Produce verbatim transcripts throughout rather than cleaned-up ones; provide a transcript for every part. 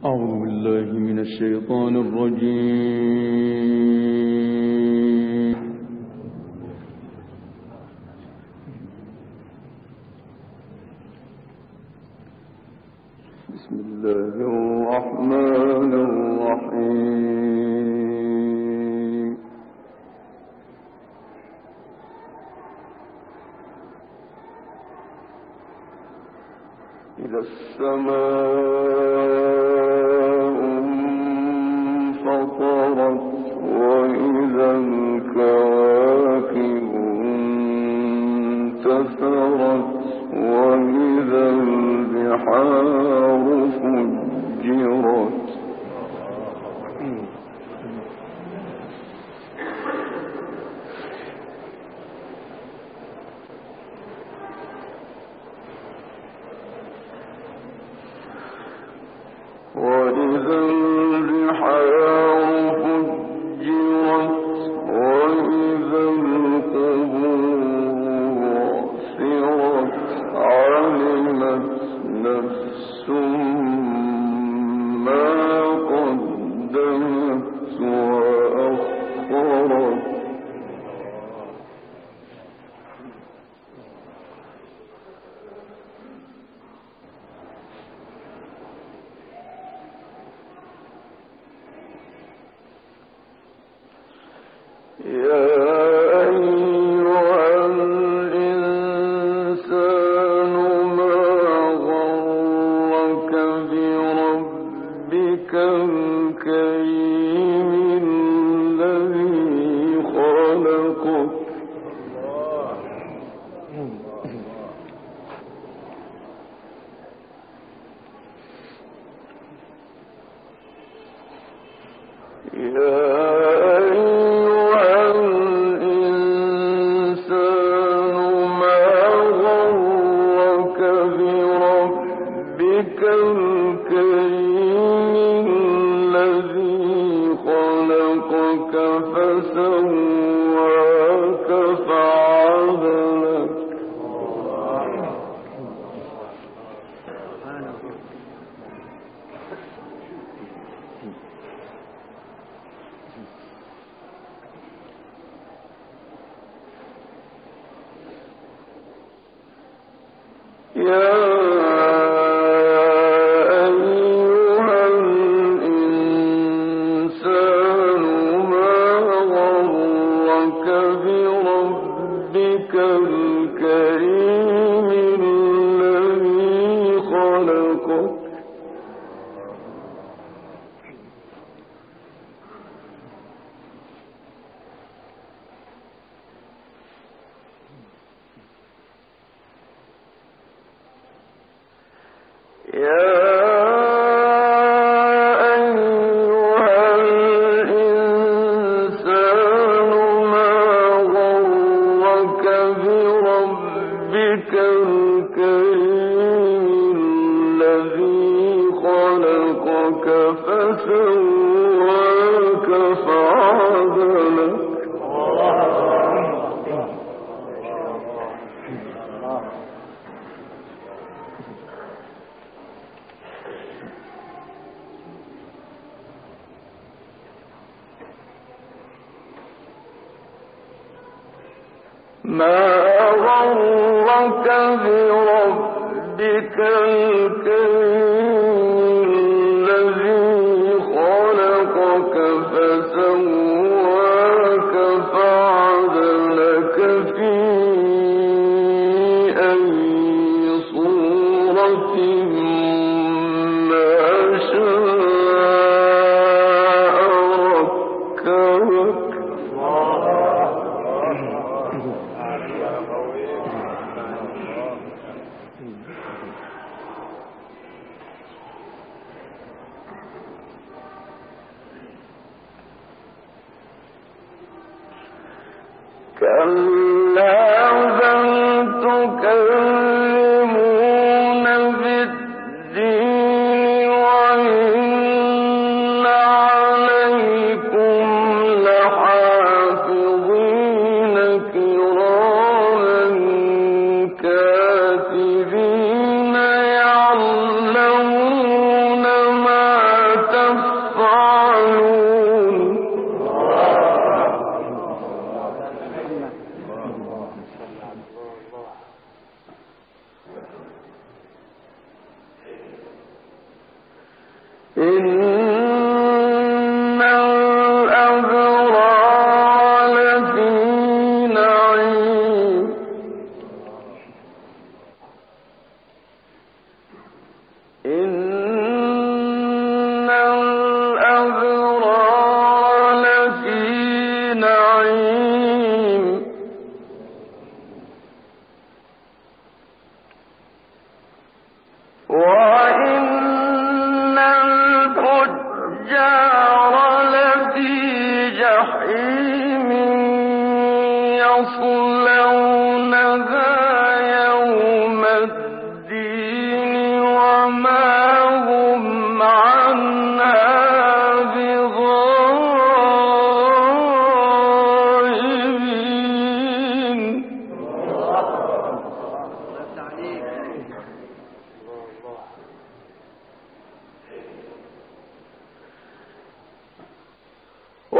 أعوذ بالله من الشيطان الرجيم. بسم الله الرحمن الرحيم. إذا السماء انفطرت وإذا الكواكب انتثرت وإذا البحار فجرت وإذا البحار فجرت وإذا القبور بعثرت علمت نفس ما قدمت وأخرت يا أيها الإنسان ما غرك بربك الكريم الذي خلقك يا الكريم الذي خلقك فسواك فعدلك يا فسواك فعدلك ما غرك بربك الكريم الذي خلقك فسواك فعدلك في أي صورة ما شاء ركبك كلا بل تكذبون بالدين وإن عليكم لحافظين كراما كاتبين يعلمون ما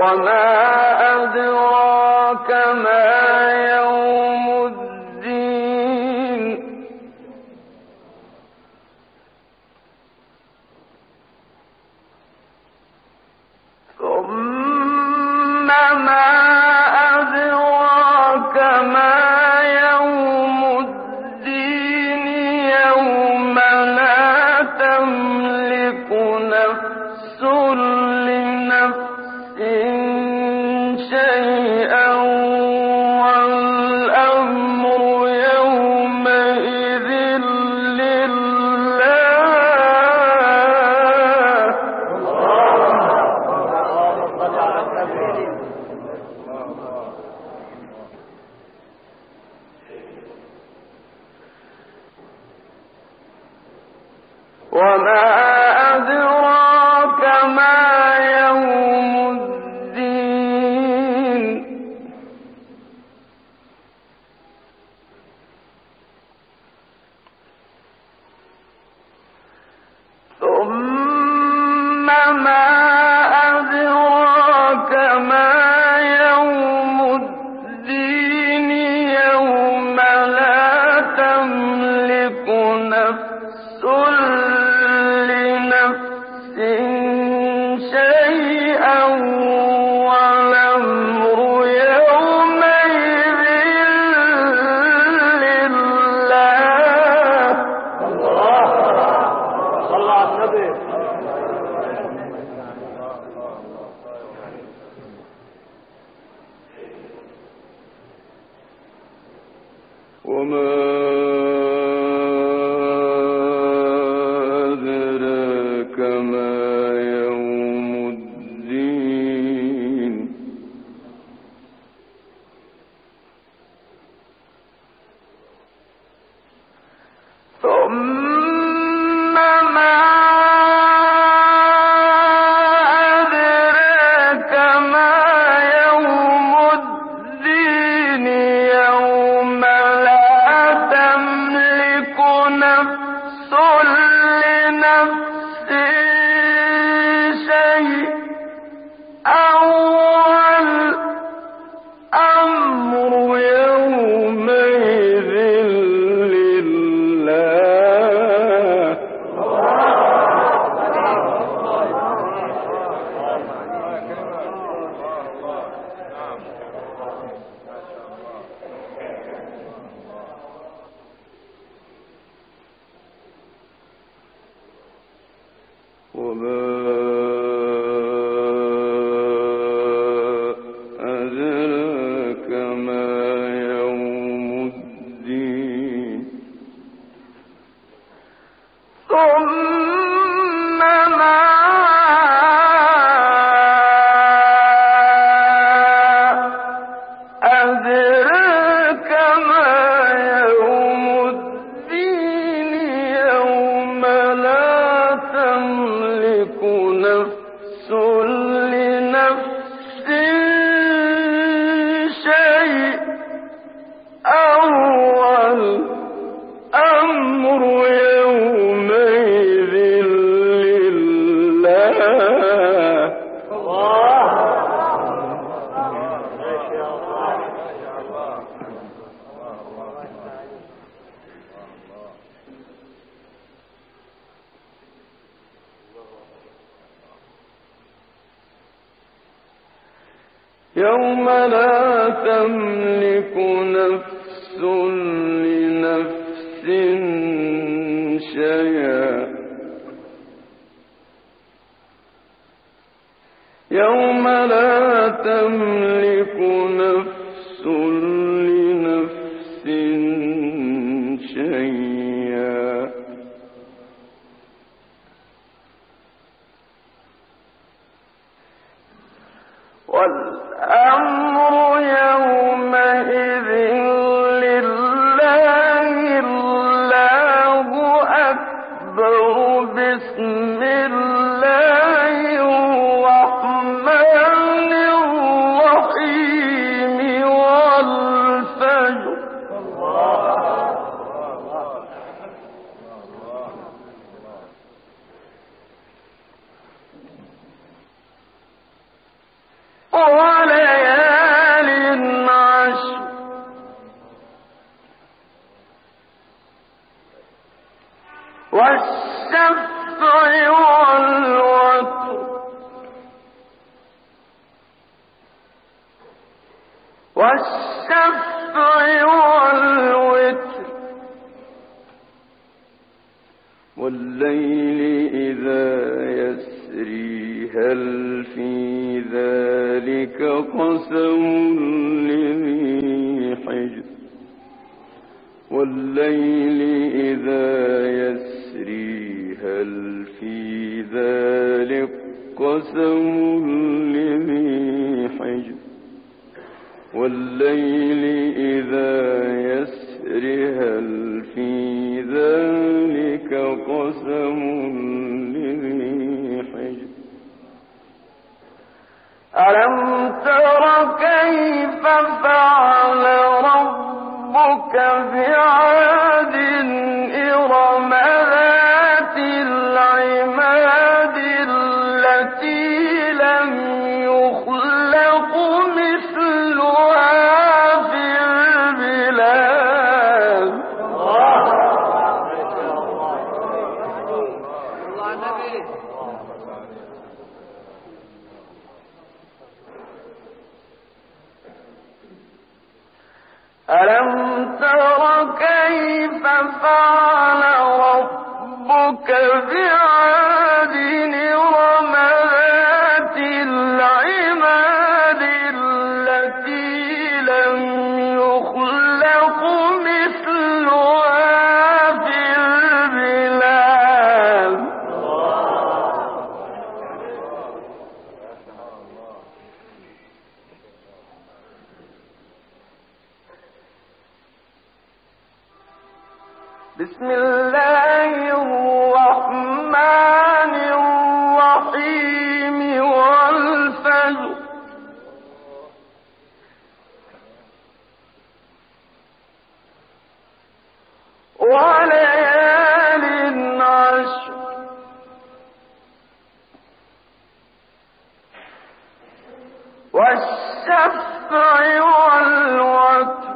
وما أدراك ما يوم الدين ثم ما أدراك ما يوم الدين يوم لا تملك نفس لنفس شيئا والأمر يومئذ لله وما أدراك ما يوم الدين ثم ما أدراك ما يوم الدين يوم لا تملك نفس لنفس شيئا والأمر يومئذ لله صلى على النبي. وما أدراك ما يوم الدين ثم ما أدراك ما يوم الدين يوم لا تملك نفس لنفس شيئا والأمر يومئذ لله وما أدراك ما يوم الدين ثم ما أدراك ما يوم الدين يوم لا تملك نفس لنفس شيئا والأمر يومئذ لله يوم لا تملك نفس لنفس شيئا يوم لا تملك نفس لنفس شيئا والأمر يومئذ لله الله أكبر بسم الله الرحمن الرحيم والفجر والشفع والوتر والليل إذا يسري هل في ذلك قسم لذي حجر والليل إذا يسري هل في ذلك قسم لذي حجر والليل إذا يسري هل في ذلك قسم لذي حجر ألم تر كيف فعل ربك بعاد إرم ذات العماد التي لم يخلق مثلها في البلاد ألم تر كيف فعل ربك بعاد إرم ذات العماد التي لم يخلق مثلها في البلاد بسم الله الرحمن الرحيم والفجر وليال عشر والشفع والوتر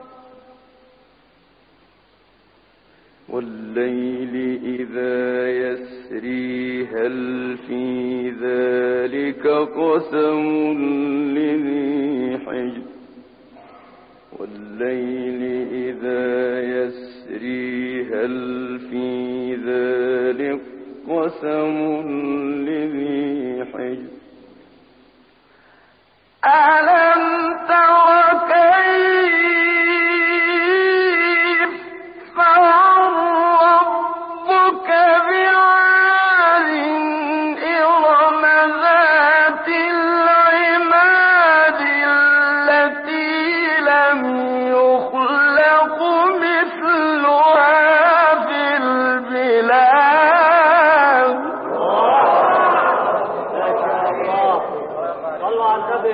والليل إذا يسري هل في ذلك قسم لذي حجر والليل إذا يسري هل في ذلك قسم لذي حجر ألم تر كيف فعل ربك بعاد إرم ذات العماد التي لم يخلق مثلها في البلاد صلوا على النبي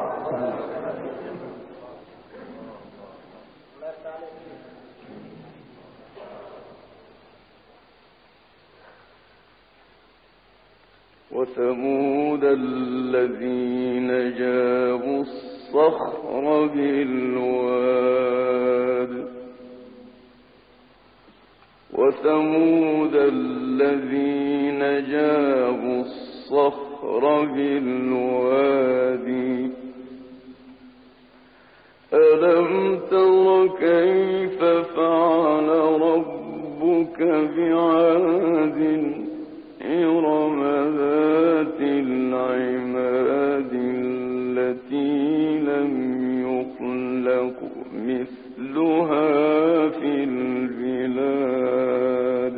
وثمود الذين جابوا الصخر بالواد وثمود الذين جابوا الصخر بالوادي ألم تر كيف فعل ربك بعاد إرم ذات العماد التي لم يخلق مثلها في البلاد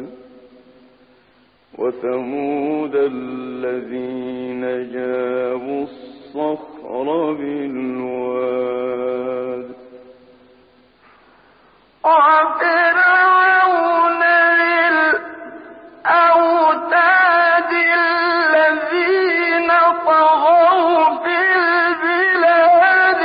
وثمود الذين جابوا الصخر بالواد وفرعون الأوتاد الذين طغوا في البلاد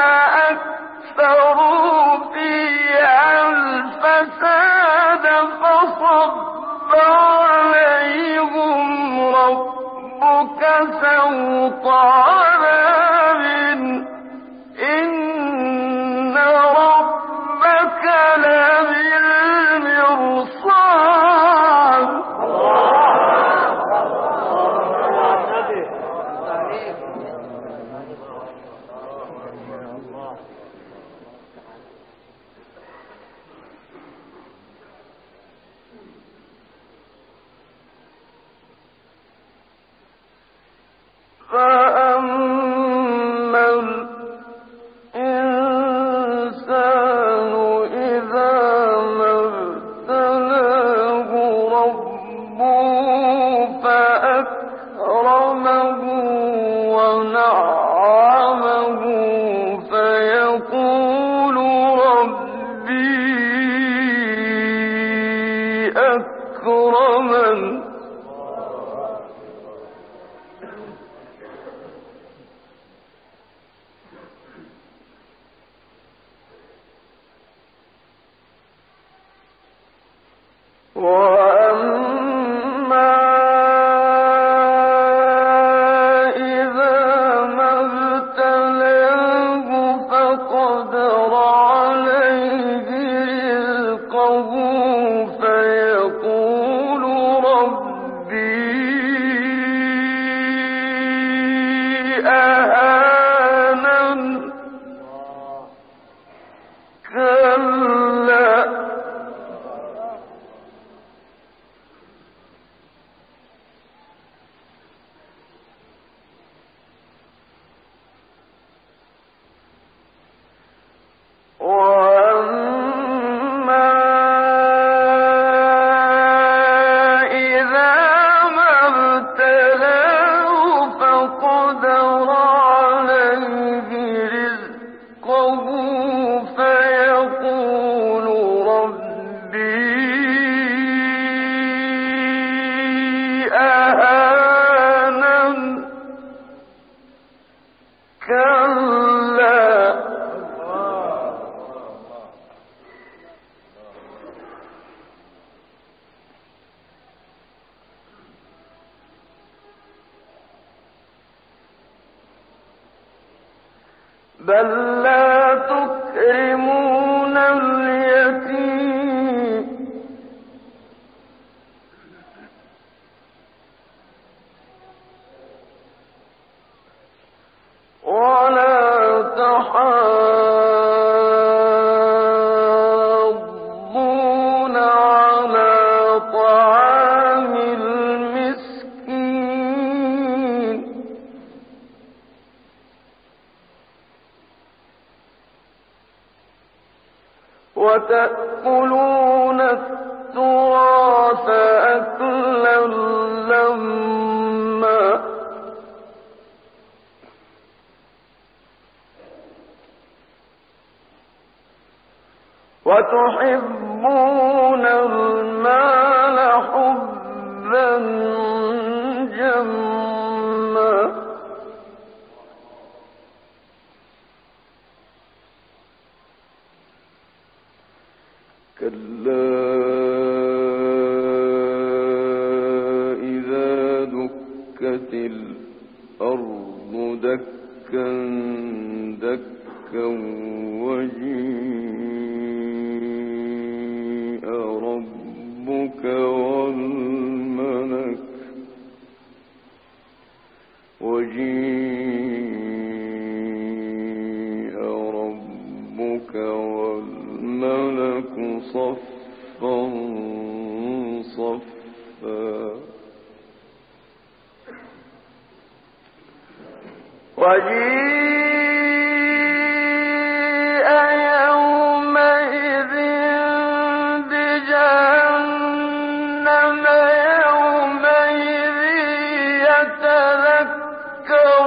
فأكثروا فيها الفساد فصب عليهم ربك سوط عذاب إن ربك لبالمرصاد فأما الإنسان إذا ما ابتلاه ربه فأكرمه ونعمه فيقول ربي أكرمن وأما إذا ما ابتلاه فقدر عليه رزقه فيقول ربي أهانن كلا وأما إذا ما ابتلاه فقدر عليه رزقه فيقول ربي أهانن كلا بل لا تكرمون اليتيم ولا تحاضون على طعام المسكين وتأكلون التراث أكلا لما وتحبون المال حبا جما كلا إذا دكت الأرض دكا دكا وجيء ربك والملك وجيء ربك والملك صفا صفا وجيء يومئذ بجهنم يومئذ يتذكر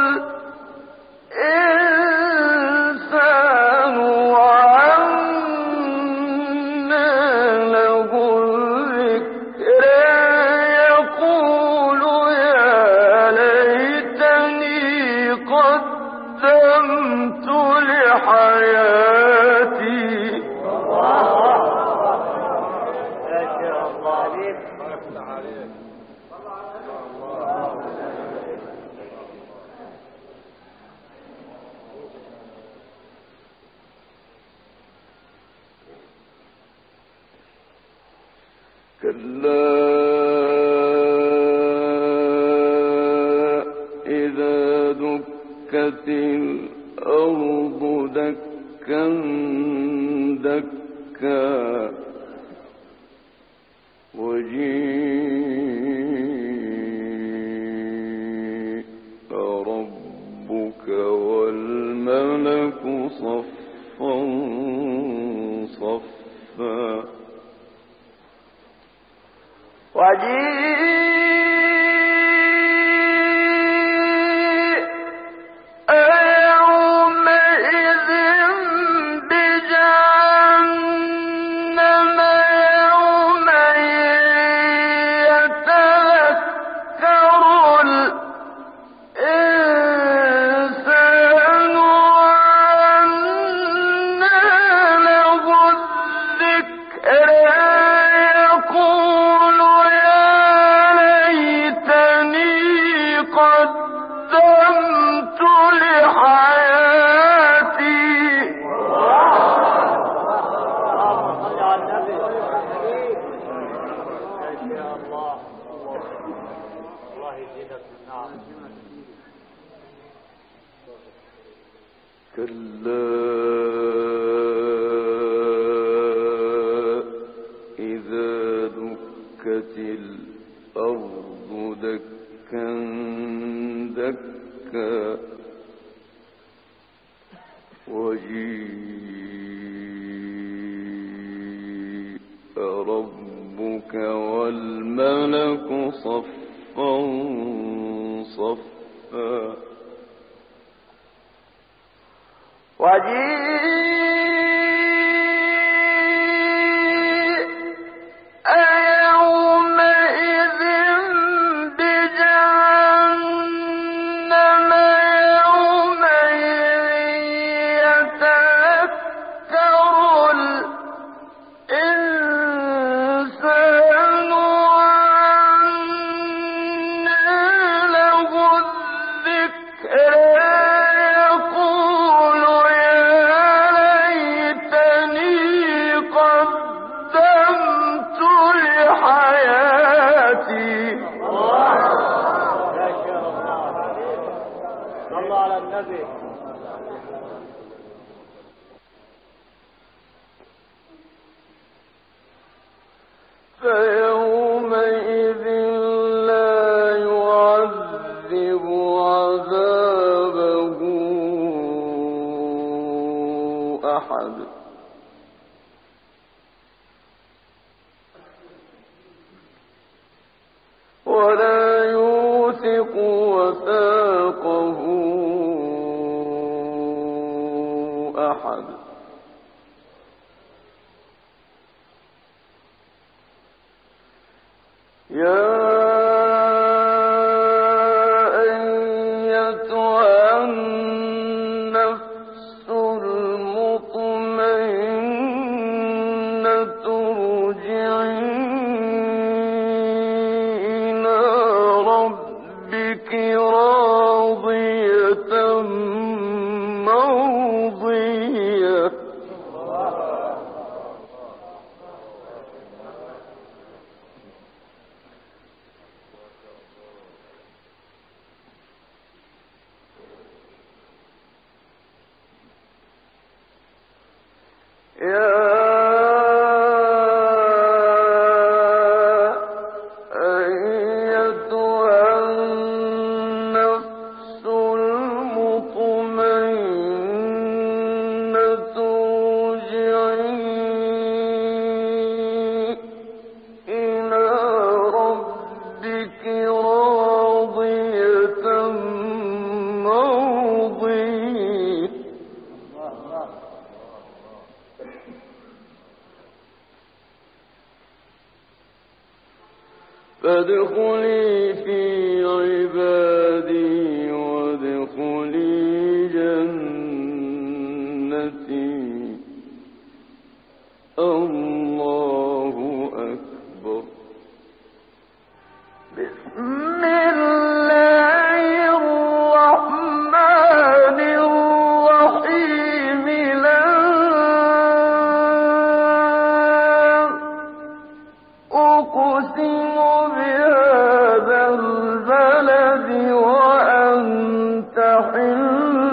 الإنسان وأنى له الذكر يقول يا ليتني قدمت لحياتي كلا إذا دكت الأرض دكا دكا وجيء صفا صفا وجيء ربك والملك صفا صفا وجيء فيومئذ لا يعذب عذابه أحد ولا يوثق وثاقه أحد يا أيتها النفس المطمئنة ارجعي إلى ربك راضية مرضية يا أيتها النفس المطمئنة ارجعي إلى ربك راضية مرضية فادخلي في عبادي وادخلي جنتي الله أكبر بسم الله الرحمن الرحيم لا أقسم بهذا البلد وأنت حل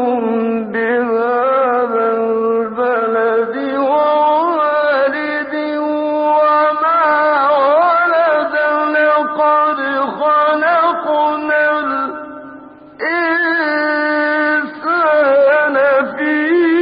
بهذا البلد ووالد وما ولد لقد خلقنا الإنسان في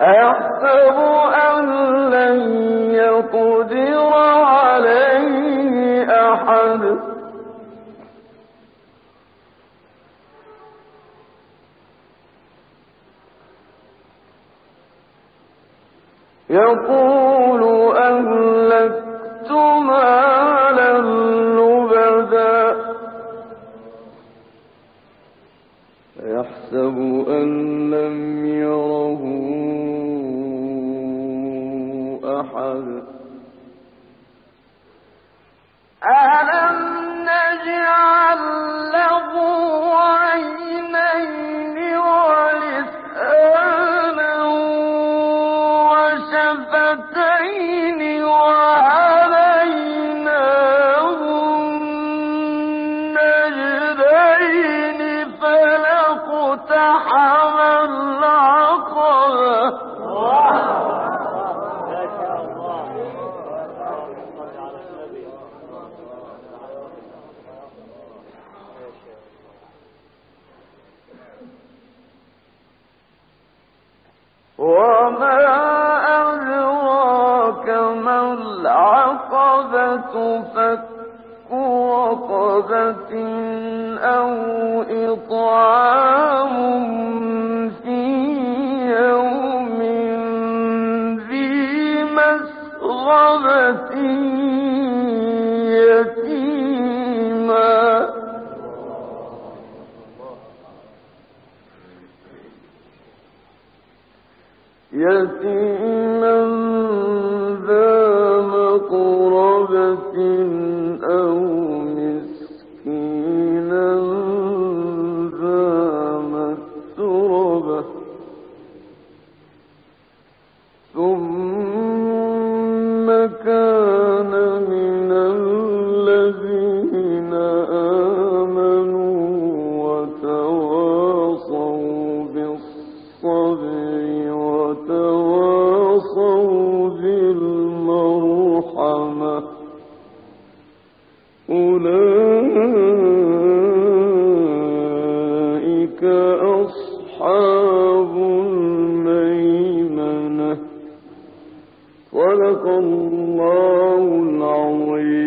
أيحسب أن لن يقدر عليه أحد يقول أهلكت مالا لبدا يحسب أن لم يره أحد ألم نجعل له عينين ولسانا وشفتين وهديناه النجدين فلاقتحم العقبة وما أدراك ما العقبة فك رقبة أو إطعام في يوم ذي مسغبة يتيما يتيما ذا مقربة أو مسكينا ذا متربة ثم كان من الذين آمنوا وتواصوا بالصبر وتواصوا بالمرحمة أولئك أصحاب الميمنة صدق الله العظيم.